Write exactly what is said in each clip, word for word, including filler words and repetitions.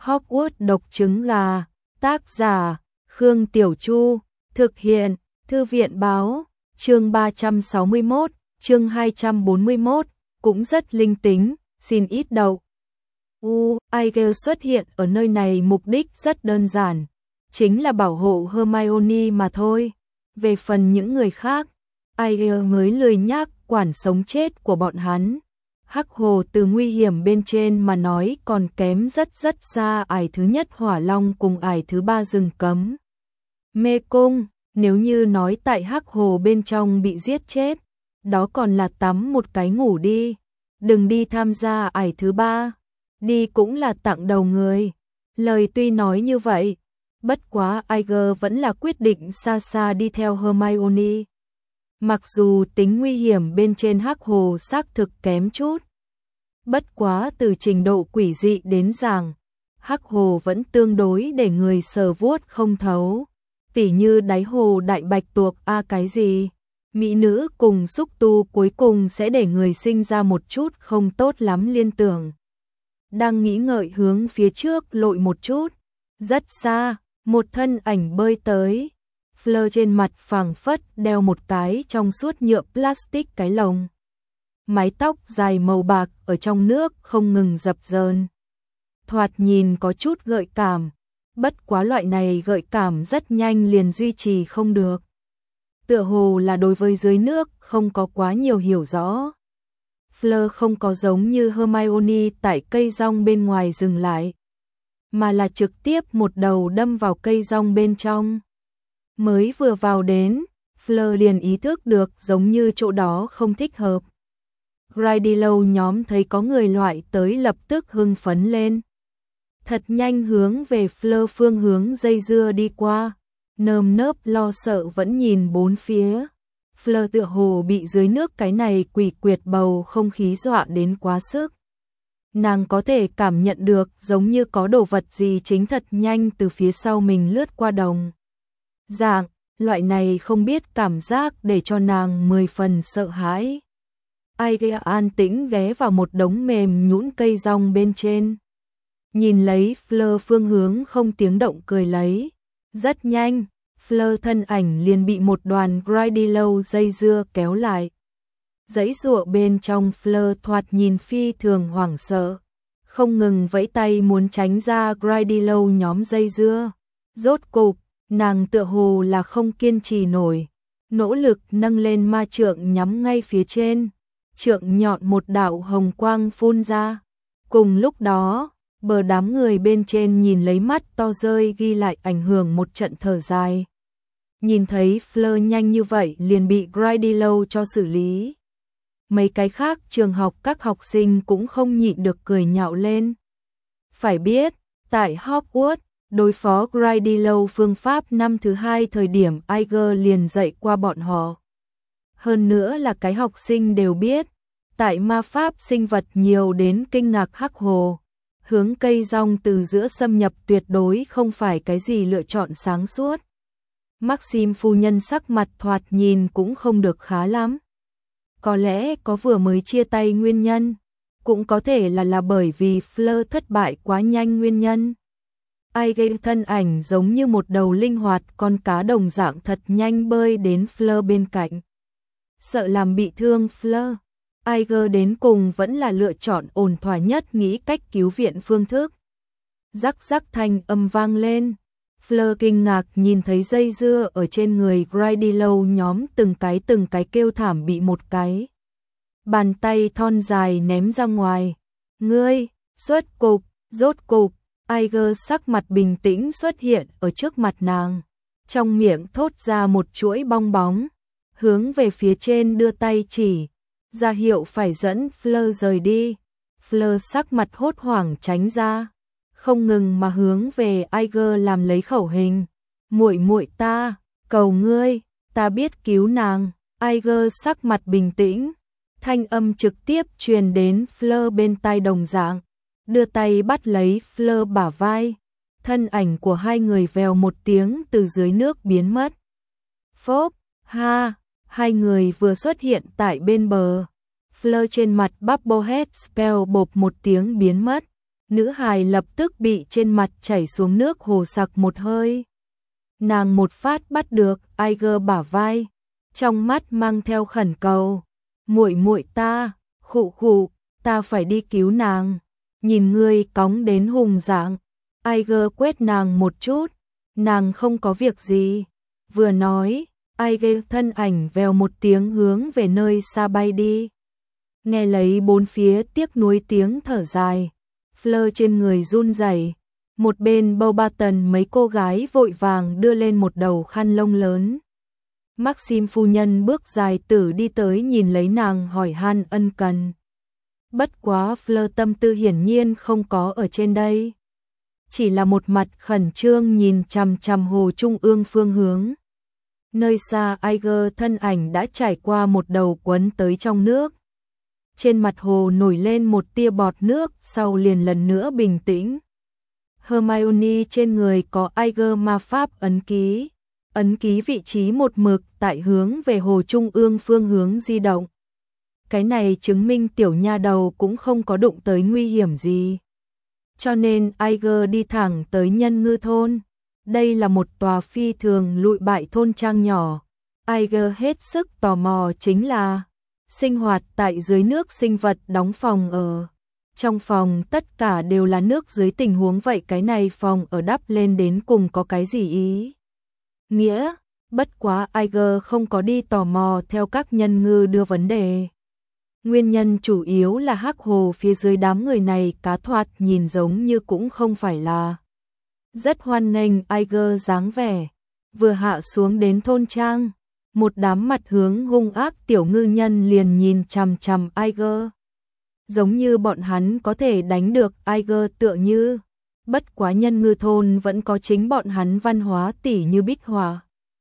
Hogwarts độc trứng gà, tác giả, Khương Tiểu Chu, thực hiện, Thư viện báo, chương ba trăm sáu mươi mốt, chương hai trăm bốn mươi mốt, cũng rất linh tính, xin ít đậu. U, Ige xuất hiện ở nơi này mục đích rất đơn giản, chính là bảo hộ Hermione mà thôi. Về phần những người khác, Ige mới lười nhác quản sống chết của bọn hắn. Hắc hồ từ nguy hiểm bên trên mà nói còn kém rất rất xa ải thứ nhất hỏa long cùng ải thứ ba rừng cấm. Mê cung, nếu như nói tại hắc hồ bên trong bị giết chết, đó còn là tắm một cái ngủ đi, đừng đi tham gia ải thứ ba, đi cũng là tặng đầu người. Lời tuy nói như vậy, bất quá Ige vẫn là quyết định xa xa đi theo Hermione. Mặc dù tính nguy hiểm bên trên hắc hồ xác thực kém chút, bất quá từ trình độ quỷ dị đến rằng, hắc hồ vẫn tương đối để người sờ vuốt không thấu. Tỉ như đáy hồ đại bạch tuộc a à cái gì, mỹ nữ cùng xúc tu cuối cùng sẽ để người sinh ra một chút không tốt lắm liên tưởng. Đang nghĩ ngợi hướng phía trước lội một chút, rất xa, một thân ảnh bơi tới. Fleur trên mặt phảng phất đeo một cái trong suốt nhựa plastic cái lồng. Mái tóc dài màu bạc ở trong nước không ngừng dập dờn. Thoạt nhìn có chút gợi cảm, bất quá loại này gợi cảm rất nhanh liền duy trì không được. Tựa hồ là đối với dưới nước không có quá nhiều hiểu rõ. Fleur không có giống như Hermione tại cây rong bên ngoài dừng lại, mà là trực tiếp một đầu đâm vào cây rong bên trong. Mới vừa vào đến, Fleur liền ý thức được giống như chỗ đó không thích hợp. Grindylow nhóm thấy có người loại tới lập tức hưng phấn lên. Thật nhanh hướng về Fleur phương hướng dây dưa đi qua, nơm nớp lo sợ vẫn nhìn bốn phía. Fleur tựa hồ bị dưới nước cái này quỷ quyệt bầu không khí dọa đến quá sức. Nàng có thể cảm nhận được giống như có đồ vật gì chính thật nhanh từ phía sau mình lướt qua đồng dạng, loại này không biết cảm giác để cho nàng mười phần sợ hãi. Ige an tĩnh ghé vào một đống mềm nhũn cây rong bên trên. Nhìn lấy Fleur phương hướng không tiếng động cười lấy. Rất nhanh, Fleur thân ảnh liền bị một đoàn Grindylow dây dưa kéo lại. Dãy giụa bên trong Fleur thoạt nhìn phi thường hoảng sợ, không ngừng vẫy tay muốn tránh ra Grindylow nhóm dây dưa. Rốt cục, nàng tựa hồ là không kiên trì nổi, nỗ lực nâng lên ma trượng nhắm ngay phía trên, trượng nhọn một đạo hồng quang phun ra. Cùng lúc đó, bờ đám người bên trên nhìn lấy mắt to rơi ghi lại ảnh hưởng một trận thở dài. Nhìn thấy Fleur nhanh như vậy liền bị Grindylow cho xử lý. Mấy cái khác trường học các học sinh cũng không nhịn được cười nhạo lên. Phải biết, tại Hogwarts, đối phó Grindylow phương pháp năm thứ hai thời điểm Ige liền dạy qua bọn họ. Hơn nữa là cái học sinh đều biết, tại ma pháp sinh vật nhiều đến kinh ngạc hắc hồ, hướng cây rong từ giữa xâm nhập tuyệt đối không phải cái gì lựa chọn sáng suốt. Maxim phu nhân sắc mặt thoạt nhìn cũng không được khá lắm. Có lẽ có vừa mới chia tay nguyên nhân, cũng có thể là là bởi vì Fleur thất bại quá nhanh nguyên nhân. Ige thân ảnh giống như một đầu linh hoạt con cá đồng dạng thật nhanh bơi đến Fleur bên cạnh. Sợ làm bị thương Fleur, Ige đến cùng vẫn là lựa chọn ổn thỏa nhất nghĩ cách cứu viện phương thức. Rắc rắc thanh âm vang lên. Fleur kinh ngạc nhìn thấy dây dưa ở trên người Grindylow nhóm từng cái từng cái kêu thảm bị một cái bàn tay thon dài ném ra ngoài. Ngươi, xuất cục, rốt cục. Ige sắc mặt bình tĩnh xuất hiện ở trước mặt nàng, trong miệng thốt ra một chuỗi bong bóng, hướng về phía trên đưa tay chỉ, ra hiệu phải dẫn Fleur rời đi. Fleur sắc mặt hốt hoảng tránh ra, không ngừng mà hướng về Ige làm lấy khẩu hình. Muội muội ta, cầu ngươi, ta biết cứu nàng. Ige sắc mặt bình tĩnh, thanh âm trực tiếp truyền đến Fleur bên tai đồng dạng, đưa tay bắt lấy Fleur bả vai, thân ảnh của hai người vèo một tiếng từ dưới nước biến mất. Phốp, ha, hai người vừa xuất hiện tại bên bờ. Fleur trên mặt Bubblehead Spell bộp một tiếng biến mất, Nữ hài lập tức bị trên mặt chảy xuống nước hồ sặc một hơi. Nàng một phát bắt được Aiger bả vai, trong mắt mang theo khẩn cầu. Muội muội ta, khụ khụ, ta phải đi cứu nàng. Nhìn ngươi cóng đến hùng dạng. Aiger quét nàng một chút, nàng không có việc gì. Vừa nói, Aiger thân ảnh vèo một tiếng hướng về nơi xa bay đi. Nghe lấy bốn phía tiếc nuối tiếng thở dài, Fleur trên người run rẩy. Một bên Beauxbatons mấy cô gái vội vàng đưa lên một đầu khăn lông lớn. Maxim phu nhân bước dài tử đi tới nhìn lấy nàng hỏi han ân cần. Bất quá Fleur tâm tư hiển nhiên không có ở trên đây. Chỉ là một mặt khẩn trương nhìn chằm chằm hồ trung ương phương hướng. Nơi xa Aiger thân ảnh đã trải qua một đầu quấn tới trong nước. Trên mặt hồ nổi lên một tia bọt nước, sau liền lần nữa bình tĩnh. Hermione trên người có Aiger ma pháp ấn ký. Ấn ký vị trí một mực tại hướng về hồ trung ương phương hướng di động. Cái này chứng minh tiểu nha đầu cũng không có đụng tới nguy hiểm gì. Cho nên Aiger đi thẳng tới Nhân Ngư thôn. Đây là một tòa phi thường lụi bại thôn trang nhỏ. Aiger hết sức tò mò chính là sinh hoạt tại dưới nước sinh vật đóng phòng ở. Trong phòng tất cả đều là nước dưới tình huống vậy cái này phòng ở đắp lên đến cùng có cái gì ý nghĩa, bất quá Aiger không có đi tò mò theo các nhân ngư đưa vấn đề. Nguyên nhân chủ yếu là hắc hồ phía dưới đám người này cá thoạt nhìn giống như cũng không phải là rất hoan nghênh Aiger dáng vẻ. Vừa hạ xuống đến thôn trang, một đám mặt hướng hung ác tiểu ngư nhân liền nhìn chằm chằm Aiger. Giống như bọn hắn có thể đánh được Aiger tựa như. Bất quá Nhân Ngư thôn vẫn có chính bọn hắn văn hóa tỉ như bích họa.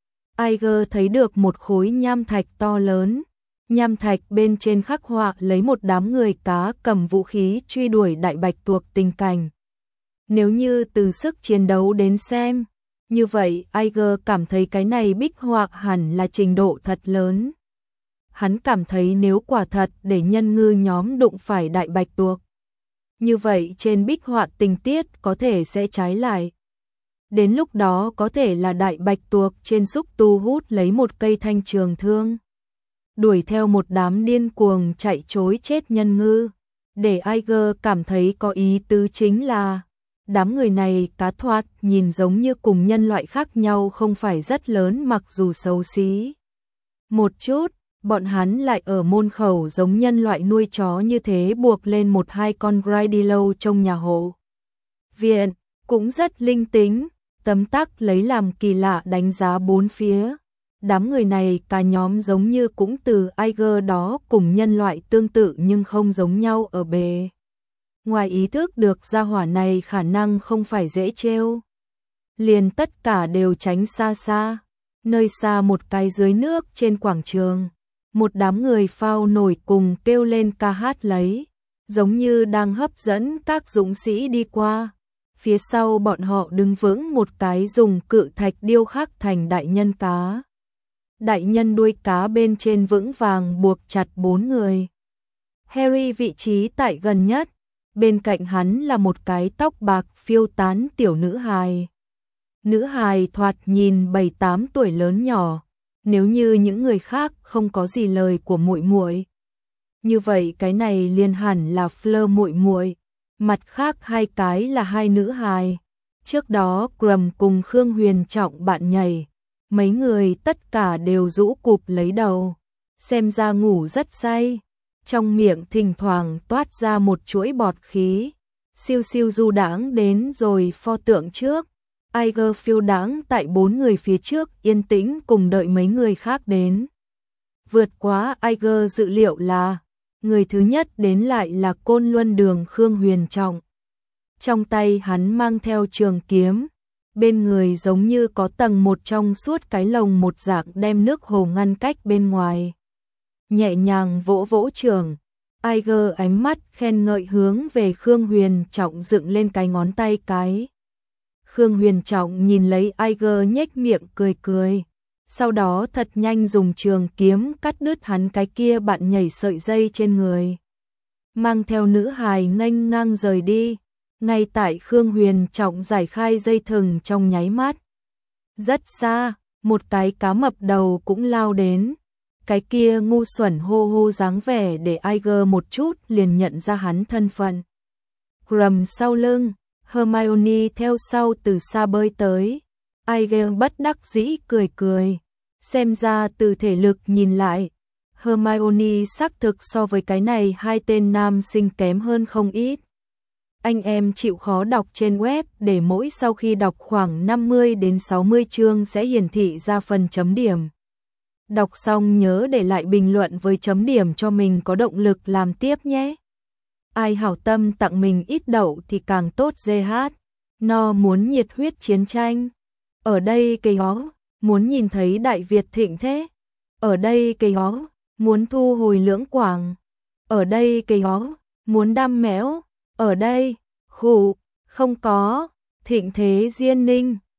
Aiger thấy được một khối nham thạch to lớn. Nham thạch bên trên khắc họa lấy một đám người cá cầm vũ khí truy đuổi đại bạch tuộc tình cảnh. Nếu như từ sức chiến đấu đến xem, như vậy Aiger cảm thấy cái này bích họa hẳn là trình độ thật lớn. Hắn cảm thấy nếu quả thật để nhân ngư nhóm đụng phải đại bạch tuộc, như vậy trên bích họa tình tiết có thể sẽ trái lại. Đến lúc đó có thể là đại bạch tuộc trên xúc tu hút lấy một cây thanh trường thương, đuổi theo một đám điên cuồng chạy trối chết nhân ngư. Để Aiger cảm thấy có ý tứ chính là, đám người này cá thoạt nhìn giống như cùng nhân loại khác nhau không phải rất lớn mặc dù xấu xí một chút. Bọn hắn lại ở môn khẩu giống nhân loại nuôi chó như thế buộc lên một hai con Grydillow trong nhà hộ viện, cũng rất linh tính, tấm tắc lấy làm kỳ lạ đánh giá bốn phía. Đám người này cả nhóm giống như cũng từ Aiger đó cùng nhân loại tương tự nhưng không giống nhau ở bề ngoài ý thức được gia hỏa này khả năng không phải dễ trêu. Liền tất cả đều tránh xa xa. Nơi xa một cái dưới nước trên quảng trường, một đám người phao nổi cùng kêu lên ca hát lấy, giống như đang hấp dẫn các dũng sĩ đi qua. Phía sau bọn họ đứng vững một cái dùng cự thạch điêu khắc thành đại nhân cá. Đại nhân đuôi cá bên trên vững vàng buộc chặt bốn người. Harry vị trí tại gần nhất, bên cạnh hắn là một cái tóc bạc phiêu tán tiểu nữ hài. Nữ hài thoạt nhìn bảy tám tuổi lớn nhỏ. Nếu như những người khác không có gì lời của muội muội, như vậy cái này liền hẳn là Fleur muội muội. Mặt khác hai cái là hai nữ hài. Trước đó Grum cùng Khương Huyền Trọng bạn nhảy, mấy người tất cả đều rũ cụp lấy đầu, xem ra ngủ rất say. Trong miệng thỉnh thoảng toát ra một chuỗi bọt khí, siêu siêu du đãng đến rồi pho tượng trước. Aiger phiêu đãng tại bốn người phía trước yên tĩnh cùng đợi mấy người khác đến. Vượt quá Aiger dự liệu là, người thứ nhất đến lại là Côn Luân Đường Khương Huyền Trọng. Trong tay hắn mang theo trường kiếm, bên người giống như có tầng một trong suốt cái lồng một dạng đem nước hồ ngăn cách bên ngoài. Nhẹ nhàng vỗ vỗ trường, Aiger ánh mắt khen ngợi hướng về Khương Huyền Trọng dựng lên cái ngón tay cái. Khương Huyền Trọng nhìn lấy Aiger nhếch miệng cười cười, sau đó thật nhanh dùng trường kiếm cắt đứt hắn cái kia bạn nhảy sợi dây trên người. Mang theo nữ hài nghênh ngang rời đi, Ngay tại Khương Huyền Trọng giải khai dây thừng trong nháy mắt. Rất xa, một cái cá mập đầu cũng lao đến. Cái kia ngu xuẩn hô hô dáng vẻ để Iger một chút liền nhận ra hắn thân phận. Gầm sau lưng, Hermione theo sau từ xa bơi tới. Iger bất đắc dĩ cười cười. Xem ra từ thể lực nhìn lại, Hermione xác thực so với cái này hai tên nam sinh kém hơn không ít. Anh em chịu khó đọc trên web để mỗi sau khi đọc khoảng năm mươi đến sáu mươi chương sẽ hiển thị ra phần chấm điểm. Đọc xong nhớ để lại bình luận với chấm điểm cho mình có động lực làm tiếp nhé. Ai hảo tâm tặng mình ít đậu thì càng tốt giê hát. No muốn nhiệt huyết chiến tranh. Ở đây cây hó, muốn nhìn thấy Đại Việt thịnh thế. Ở đây cây hó, muốn thu hồi Lưỡng Quảng. Ở đây cây hó, muốn đam mẽo. Ở đây, khủ, không có, thịnh thế Diên Ninh.